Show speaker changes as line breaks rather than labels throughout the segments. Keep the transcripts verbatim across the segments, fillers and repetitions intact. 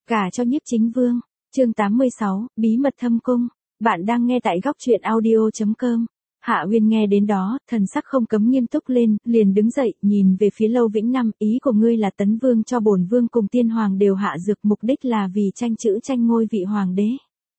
Gả cho Nhiếp Chính Vương. Chương tám mươi sáu, bí mật thâm cung. Bạn đang nghe tại góc truyện audio chấm com. Hạ Uyên nghe đến đó, thần sắc không cấm nghiêm túc lên, liền đứng dậy, nhìn về phía Lâu Vĩnh Năm, ý của ngươi là Tấn Vương cho bổn vương cùng tiên hoàng đều hạ dược, mục đích là vì tranh chữ tranh ngôi vị hoàng đế.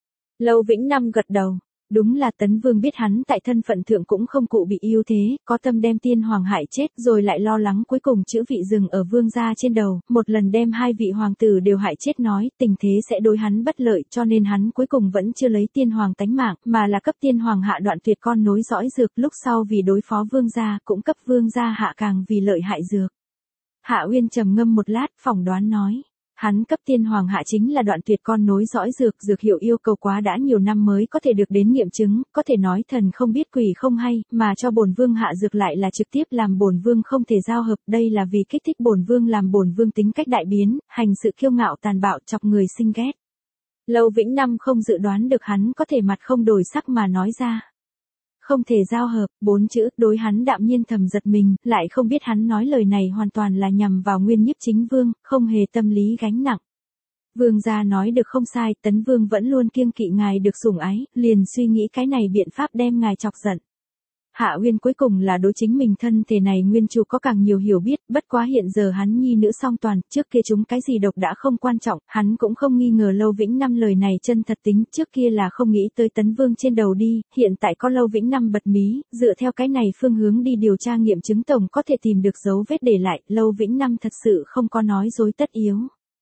Lâu Vĩnh Năm gật đầu. Đúng là Tấn Vương biết hắn tại thân phận thượng cũng không cụ bị ưu thế, có tâm đem tiên hoàng hại chết rồi lại lo lắng cuối cùng chữ vị dừng ở vương gia trên đầu, một lần đem hai vị hoàng tử đều hại chết nói tình thế sẽ đối hắn bất lợi, cho nên hắn cuối cùng vẫn chưa lấy tiên hoàng tánh mạng, mà là cấp tiên hoàng hạ đoạn tuyệt con nối dõi dược, lúc sau vì đối phó vương gia cũng cấp vương gia hạ càng vì lợi hại dược. Hạ Uyên trầm ngâm một lát, phỏng đoán nói. Hắn cấp tiên hoàng hạ chính là đoạn tuyệt con nối dõi dược, dược hiệu yêu cầu quá đã nhiều năm mới có thể được đến nghiệm chứng, có thể nói thần không biết quỷ không hay, mà cho bổn vương hạ dược lại là trực tiếp làm bổn vương không thể giao hợp, đây là vì kích thích bổn vương làm bổn vương tính cách đại biến, hành sự kiêu ngạo tàn bạo chọc người sinh ghét. Lâu Vĩnh Năm không dự đoán được hắn có thể mặt không đổi sắc mà nói ra. Không thể giao hợp, bốn chữ, đối hắn đạm nhiên thầm giật mình, lại không biết hắn nói lời này hoàn toàn là nhằm vào nguyên Nhiếp Chính Vương, không hề tâm lý gánh nặng. Vương gia nói được không sai, Tấn Vương vẫn luôn kiêng kỵ ngài được sủng ái, liền suy nghĩ cái này biện pháp đem ngài chọc giận. Hạ Uyên cuối cùng là đối chính mình thân thể này nguyên chủ có càng nhiều hiểu biết, bất quá hiện giờ hắn nhi nữ song toàn, trước kia chúng cái gì độc đã không quan trọng, hắn cũng không nghi ngờ Lâu Vĩnh Năm lời này chân thật tính, trước kia là không nghĩ tới Tấn Vương trên đầu đi, hiện tại có Lâu Vĩnh Năm bật mí, dựa theo cái này phương hướng đi điều tra nghiệm chứng tổng có thể tìm được dấu vết để lại, Lâu Vĩnh Năm thật sự không có nói dối tất yếu.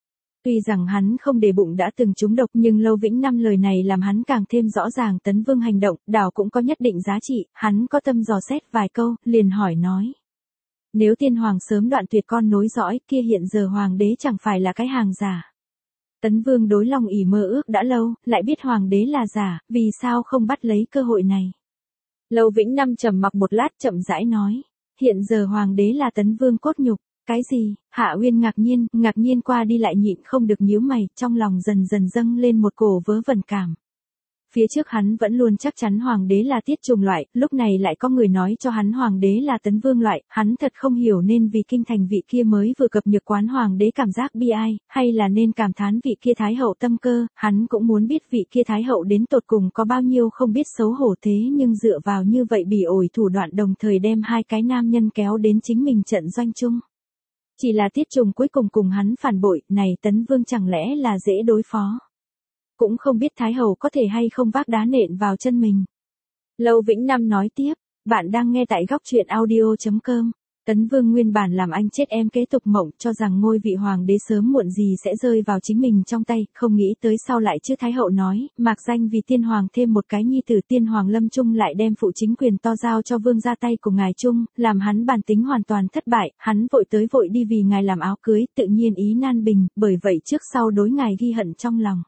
Tuy rằng hắn không để bụng đã từng trúng độc nhưng Lâu Vĩnh Năm lời này làm hắn càng thêm rõ ràng Tấn Vương hành động, đảo cũng có nhất định giá trị, hắn có tâm dò xét vài câu, liền hỏi nói. Nếu tiên hoàng sớm đoạn tuyệt con nối dõi kia hiện giờ hoàng đế chẳng phải là cái hàng giả. Tấn Vương đối lòng ỉ mơ ước đã lâu, lại biết hoàng đế là giả, vì sao không bắt lấy cơ hội này. Lâu Vĩnh Năm trầm mặc một lát chậm rãi nói, hiện giờ hoàng đế là Tấn Vương cốt nhục. Cái gì? Hạ Uyên ngạc nhiên, ngạc nhiên qua đi lại nhịn không được nhíu mày, trong lòng dần dần dâng lên một cổ vớ vẩn cảm. Phía trước hắn vẫn luôn chắc chắn hoàng đế là Tiết Trùng loại, lúc này lại có người nói cho hắn hoàng đế là Tấn Vương loại, hắn thật không hiểu nên vì kinh thành vị kia mới vừa cập nhược quán hoàng đế cảm giác bi ai, hay là nên cảm thán vị kia thái hậu tâm cơ, hắn cũng muốn biết vị kia thái hậu đến tột cùng có bao nhiêu không biết xấu hổ thế nhưng dựa vào như vậy bỉ ổi thủ đoạn đồng thời đem hai cái nam nhân kéo đến chính mình trận doanh chung. Chỉ là Tiết Trùng cuối cùng cùng hắn phản bội, này Tấn Vương chẳng lẽ là dễ đối phó. Cũng không biết Thái Hậu có thể hay không vác đá nện vào chân mình. Lâu Vĩnh Năm nói tiếp, bạn đang nghe tại góc truyện audio chấm com. Tấn Vương nguyên bản làm anh chết em kế tục mộng cho rằng ngôi vị hoàng đế sớm muộn gì sẽ rơi vào chính mình trong tay, không nghĩ tới sau lại chứ Thái Hậu nói, mạc danh vì tiên hoàng thêm một cái nhi tử tiên hoàng lâm trung lại đem phụ chính quyền to giao cho vương ra tay của ngài chung, làm hắn bản tính hoàn toàn thất bại, hắn vội tới vội đi vì ngài làm áo cưới, tự nhiên ý nan bình, bởi vậy trước sau đối ngài ghi hận trong lòng.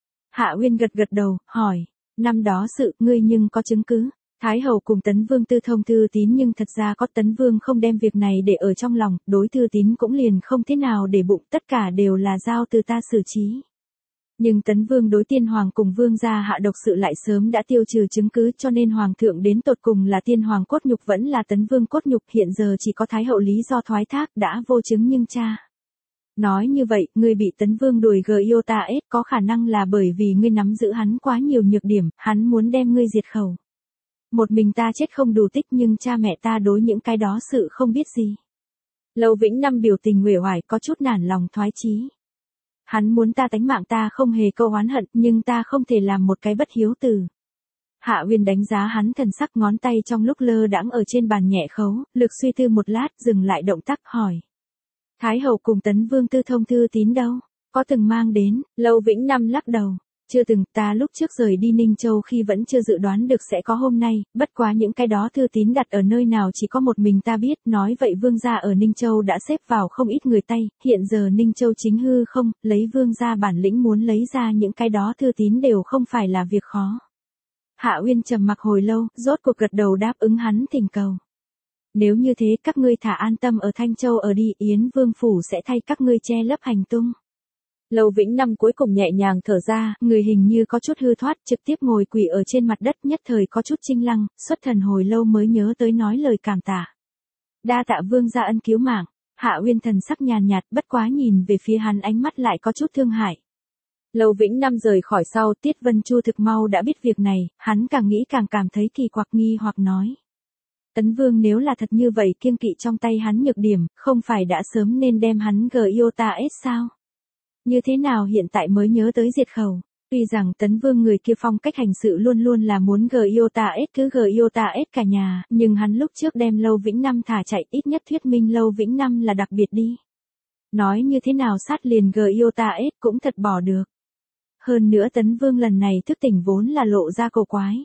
Hạ Uyên gật gật đầu, hỏi, năm đó sự ngươi nhưng có chứng cứ. Thái hậu cùng Tấn Vương tư thông thư tín nhưng thật ra có Tấn Vương không đem việc này để ở trong lòng, đối thư tín cũng liền không thế nào để bụng, tất cả đều là giao từ ta xử trí. Nhưng Tấn Vương đối tiên hoàng cùng vương gia hạ độc sự lại sớm đã tiêu trừ chứng cứ cho nên hoàng thượng đến tột cùng là tiên hoàng cốt nhục vẫn là Tấn Vương cốt nhục hiện giờ chỉ có Thái hậu lý do thoái thác đã vô chứng nhưng cha. Nói như vậy, ngươi bị Tấn Vương đuổi giota ết có khả năng là bởi vì ngươi nắm giữ hắn quá nhiều nhược điểm, hắn muốn đem ngươi diệt khẩu. Một mình ta chết không đủ tích nhưng cha mẹ ta đối những cái đó sự không biết gì. Lâu Vĩnh Năm biểu tình uể oải có chút nản lòng thoái chí. Hắn muốn ta tánh mạng ta không hề câu oán hận nhưng ta không thể làm một cái bất hiếu tử. Hạ Uyên đánh giá hắn thần sắc ngón tay trong lúc lơ đãng ở trên bàn nhẹ khấu, lực suy tư một lát dừng lại động tác hỏi. Thái hậu cùng Tấn Vương tư thông thư tín đâu? Có từng mang đến? Lâu Vĩnh Năm lắc đầu. Chưa từng, ta lúc trước rời đi Ninh Châu khi vẫn chưa dự đoán được sẽ có hôm nay, bất quá những cái đó thư tín đặt ở nơi nào chỉ có một mình ta biết, nói vậy vương gia ở Ninh Châu đã xếp vào không ít người tay, hiện giờ Ninh Châu chính hư không, lấy vương gia bản lĩnh muốn lấy ra những cái đó thư tín đều không phải là việc khó. Hạ Uyên trầm mặc hồi lâu, rốt cuộc gật đầu đáp ứng hắn thỉnh cầu. Nếu như thế các ngươi thả an tâm ở Thanh Châu ở đi, Yến Vương Phủ sẽ thay các ngươi che lấp hành tung. Lâu Vĩnh Năm cuối cùng nhẹ nhàng thở ra, người hình như có chút hư thoát, trực tiếp ngồi quỳ ở trên mặt đất nhất thời có chút chinh lăng, xuất thần hồi lâu mới nhớ tới nói lời cảm tạ. Đa tạ vương gia ân cứu mạng, Hạ Uyên thần sắc nhàn nhạt, bất quá nhìn về phía hắn ánh mắt lại có chút thương hại. Lâu Vĩnh Năm rời khỏi sau, Tiết Vân Chu thực mau đã biết việc này, hắn càng nghĩ càng cảm thấy kỳ quặc nghi hoặc nói. Tấn Vương nếu là thật như vậy kiêng kỵ trong tay hắn nhược điểm, không phải đã sớm nên đem hắn Giota S sao? Như thế nào hiện tại mới nhớ tới diệt khẩu? Tuy rằng Tấn Vương người kia phong cách hành sự luôn luôn là muốn Giota S cứ Giota S cả nhà, nhưng hắn lúc trước đem Lâu Vĩnh Năm thả chạy ít nhất thuyết minh Lâu Vĩnh Năm là đặc biệt đi. Nói như thế nào sát liền Giota S cũng thật bỏ được. Hơn nữa Tấn Vương lần này thức tỉnh vốn là lộ ra cổ quái.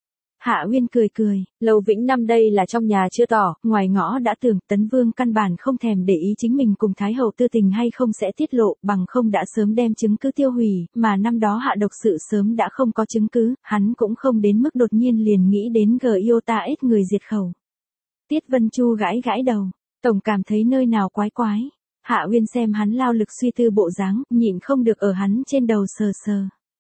Hạ Uyên cười cười, Lâu Vĩnh Năm đây là trong nhà chưa tỏ, ngoài ngõ đã tưởng Tấn Vương căn bản không thèm để ý chính mình cùng Thái Hậu tư tình hay không sẽ tiết lộ, bằng không đã sớm đem chứng cứ tiêu hủy, mà năm đó hạ độc sự sớm đã không có chứng cứ, hắn cũng không đến mức đột nhiên liền nghĩ đến Giota S người diệt khẩu. Tiết Vân Chu gãi gãi đầu, tổng cảm thấy nơi nào quái quái. Hạ Uyên xem hắn lao lực suy tư bộ dáng, nhịn không được ở hắn trên đầu sờ sờ.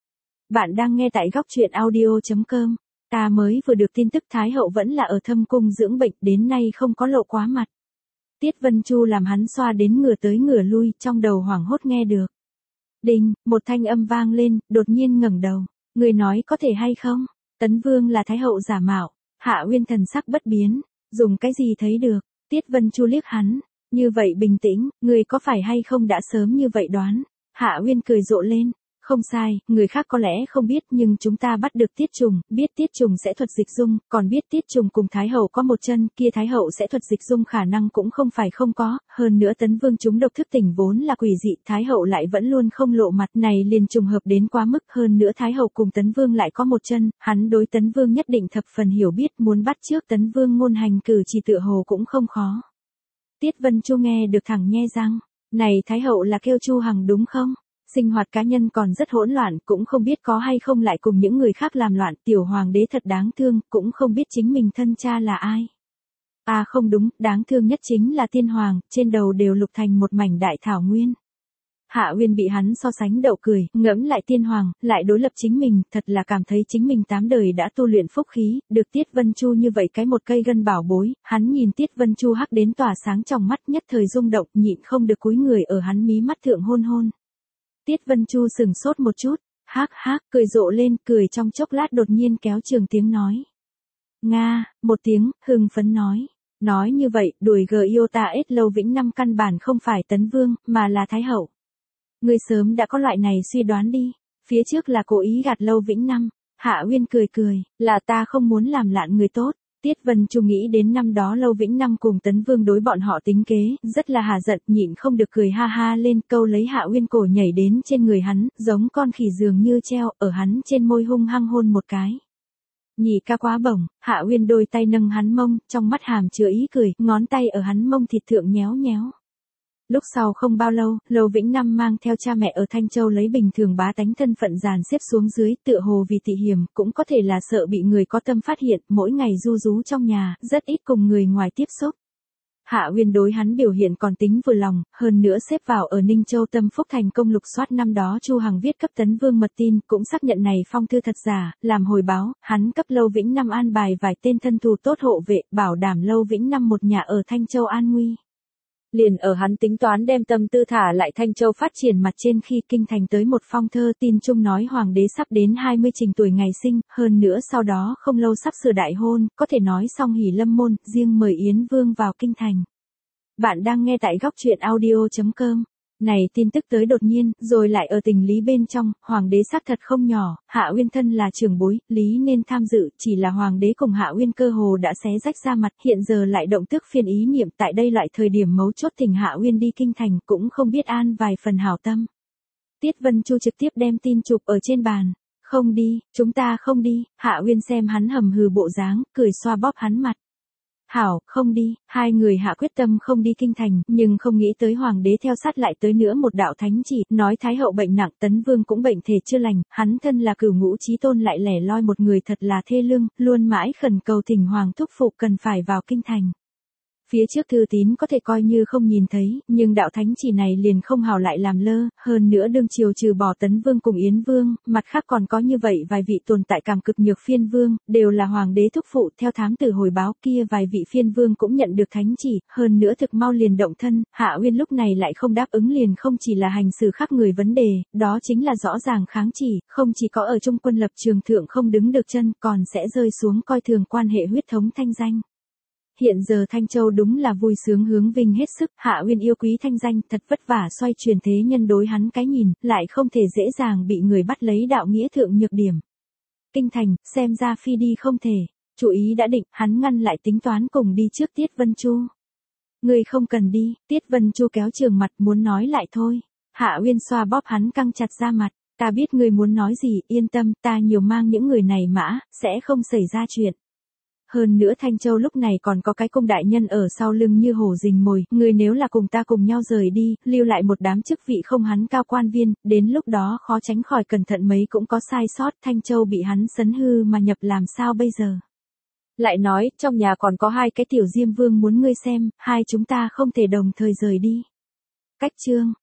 Bạn đang nghe tại góc truyện audio chấm com. Ta mới vừa được tin tức Thái Hậu vẫn là ở thâm cung dưỡng bệnh, đến nay không có lộ quá mặt. Tiết Vân Chu làm hắn xoa đến ngửa tới ngửa lui, trong đầu hoảng hốt nghe được. Đinh, một thanh âm vang lên, đột nhiên ngẩng đầu. Người nói có thể hay không? Tấn Vương là Thái Hậu giả mạo. Hạ Uyên thần sắc bất biến, dùng cái gì thấy được? Tiết Vân Chu liếc hắn. Như vậy bình tĩnh, người có phải hay không đã sớm như vậy đoán? Hạ Uyên cười rộ lên. Không sai, người khác có lẽ không biết nhưng chúng ta bắt được Tiết Trùng, biết Tiết Trùng sẽ thuật dịch dung, còn biết Tiết Trùng cùng Thái Hậu có một chân, kia Thái Hậu sẽ thuật dịch dung khả năng cũng không phải không có, hơn nữa Tấn Vương chúng độc thức tỉnh vốn là quỷ dị, Thái Hậu lại vẫn luôn không lộ mặt này liền trùng hợp đến quá mức, hơn nữa Thái Hậu cùng Tấn Vương lại có một chân, hắn đối Tấn Vương nhất định thập phần hiểu biết, muốn bắt trước Tấn Vương ngôn hành cử chỉ tựa hồ cũng không khó. Tiết Vân Chu nghe được thẳng nhe răng, này Thái Hậu là kêu Chu Hằng đúng không? Sinh hoạt cá nhân còn rất hỗn loạn, cũng không biết có hay không lại cùng những người khác làm loạn, tiểu hoàng đế thật đáng thương, cũng không biết chính mình thân cha là ai. À không đúng, đáng thương nhất chính là tiên hoàng, trên đầu đều lục thành một mảnh đại thảo nguyên. Hạ Uyên bị hắn so sánh đậu cười, ngẫm lại tiên hoàng, lại đối lập chính mình, thật là cảm thấy chính mình tám đời đã tu luyện phúc khí, được Tiết Vân Chu như vậy cái một cây gân bảo bối, hắn nhìn Tiết Vân Chu hắc đến tỏa sáng trong mắt nhất thời rung động, nhịn không được cúi người ở hắn mí mắt thượng hôn hôn. Tiết Vân Chu sừng sốt một chút, hắc hắc, cười rộ lên, cười trong chốc lát đột nhiên kéo trường tiếng nói. Nga, một tiếng, hưng phấn nói. Nói như vậy, đuổi Giota S Lâu Vĩnh Năm căn bản không phải Tấn Vương, mà là Thái Hậu. Ngươi sớm đã có loại này suy đoán đi, phía trước là cố ý gạt Lâu Vĩnh Năm. Hạ Uyên cười cười, là ta không muốn làm lạn người tốt. Tiết Vân Chu nghĩ đến năm đó Lâu Vĩnh Năm cùng Tấn Vương đối bọn họ tính kế, rất là hà giận, nhịn không được cười ha ha lên, câu lấy Hạ Uyên cổ nhảy đến trên người hắn, giống con khỉ dường như treo, ở hắn trên môi hung hăng hôn một cái. Nhị ca quá bổng, Hạ Uyên đôi tay nâng hắn mông, trong mắt hàm chứa ý cười, ngón tay ở hắn mông thịt thượng nhéo nhéo. Lúc sau không bao lâu, Lâu Vĩnh Năm mang theo cha mẹ ở Thanh Châu lấy bình thường bá tánh thân phận dàn xếp xuống dưới, tựa hồ vì tị hiểm, cũng có thể là sợ bị người có tâm phát hiện, mỗi ngày du rú trong nhà, rất ít cùng người ngoài tiếp xúc. Hạ Uyên đối hắn biểu hiện còn tính vừa lòng, hơn nữa xếp vào ở Ninh Châu Tâm Phúc thành công lục soát năm đó Chu Hằng viết cấp Tấn Vương mật tin, cũng xác nhận này phong thư thật giả, làm hồi báo, hắn cấp Lâu Vĩnh Năm an bài vài tên thân thù tốt hộ vệ, bảo đảm Lâu Vĩnh Năm một nhà ở Thanh Châu an nguy. Liền ở hắn tính toán đem tâm tư thả lại Thanh Châu phát triển mặt trên khi kinh thành tới một phong thơ tin chung nói hoàng đế sắp đến hai mươi trình tuổi ngày sinh, hơn nữa sau đó không lâu sắp sửa đại hôn, có thể nói xong hỉ lâm môn, riêng mời Yến Vương vào kinh thành. Bạn đang nghe tại góc truyện audio chấm com. Này tin tức tới đột nhiên, rồi lại ở tình lý bên trong, hoàng đế xác thật không nhỏ, Hạ Uyên thân là trưởng bối, lý nên tham dự, chỉ là hoàng đế cùng Hạ Uyên cơ hồ đã xé rách ra mặt, hiện giờ lại động tức phiên ý niệm tại đây loại thời điểm mấu chốt thỉnh Hạ Uyên đi kinh thành, cũng không biết an vài phần hảo tâm. Tiết Vân Chu trực tiếp đem tin chụp ở trên bàn, không đi, chúng ta không đi, Hạ Uyên xem hắn hầm hừ bộ dáng, cười xoa bóp hắn mặt. Hảo, không đi, hai người hạ quyết tâm không đi kinh thành, nhưng không nghĩ tới hoàng đế theo sát lại tới nữa một đạo thánh chỉ, nói Thái Hậu bệnh nặng, Tấn Vương cũng bệnh thể chưa lành, hắn thân là cửu ngũ chí tôn lại lẻ loi một người thật là thê lương, luôn mãi khẩn cầu thỉnh hoàng thúc phụ cần phải vào kinh thành. Phía trước thư tín có thể coi như không nhìn thấy, nhưng đạo thánh chỉ này liền không hào lại làm lơ, hơn nữa đương triều trừ bỏ Tấn Vương cùng Yến Vương, mặt khác còn có như vậy vài vị tồn tại cảm cực nhược phiên vương, đều là hoàng đế thúc phụ. Theo thám tử hồi báo kia vài vị phiên vương cũng nhận được thánh chỉ, hơn nữa thực mau liền động thân. Hạ Uyên lúc này lại không đáp ứng liền không chỉ là hành xử khác người vấn đề, đó chính là rõ ràng kháng chỉ, không chỉ có ở trung quân lập trường thượng không đứng được chân, còn sẽ rơi xuống coi thường quan hệ huyết thống thanh danh. Hiện giờ Thanh Châu đúng là vui sướng hướng vinh hết sức, Hạ Uyên yêu quý thanh danh, thật vất vả xoay chuyển thế nhân đối hắn cái nhìn, lại không thể dễ dàng bị người bắt lấy đạo nghĩa thượng nhược điểm. Kinh thành, xem ra phi đi không thể, chủ ý đã định, hắn ngăn lại tính toán cùng đi trước Tiết Vân Chu. Người không cần đi, Tiết Vân Chu kéo trường mặt muốn nói lại thôi. Hạ Uyên xoa bóp hắn căng chặt ra mặt, ta biết người muốn nói gì, yên tâm, ta nhiều mang những người này mã, sẽ không xảy ra chuyện. Hơn nữa Thanh Châu lúc này còn có cái cung đại nhân ở sau lưng như hổ rình mồi, người nếu là cùng ta cùng nhau rời đi, lưu lại một đám chức vị không hắn cao quan viên, đến lúc đó khó tránh khỏi cẩn thận mấy cũng có sai sót, Thanh Châu bị hắn sấn hư mà nhập làm sao bây giờ. Lại nói, trong nhà còn có hai cái tiểu diêm vương muốn ngươi xem, hai chúng ta không thể đồng thời rời đi. Cách chương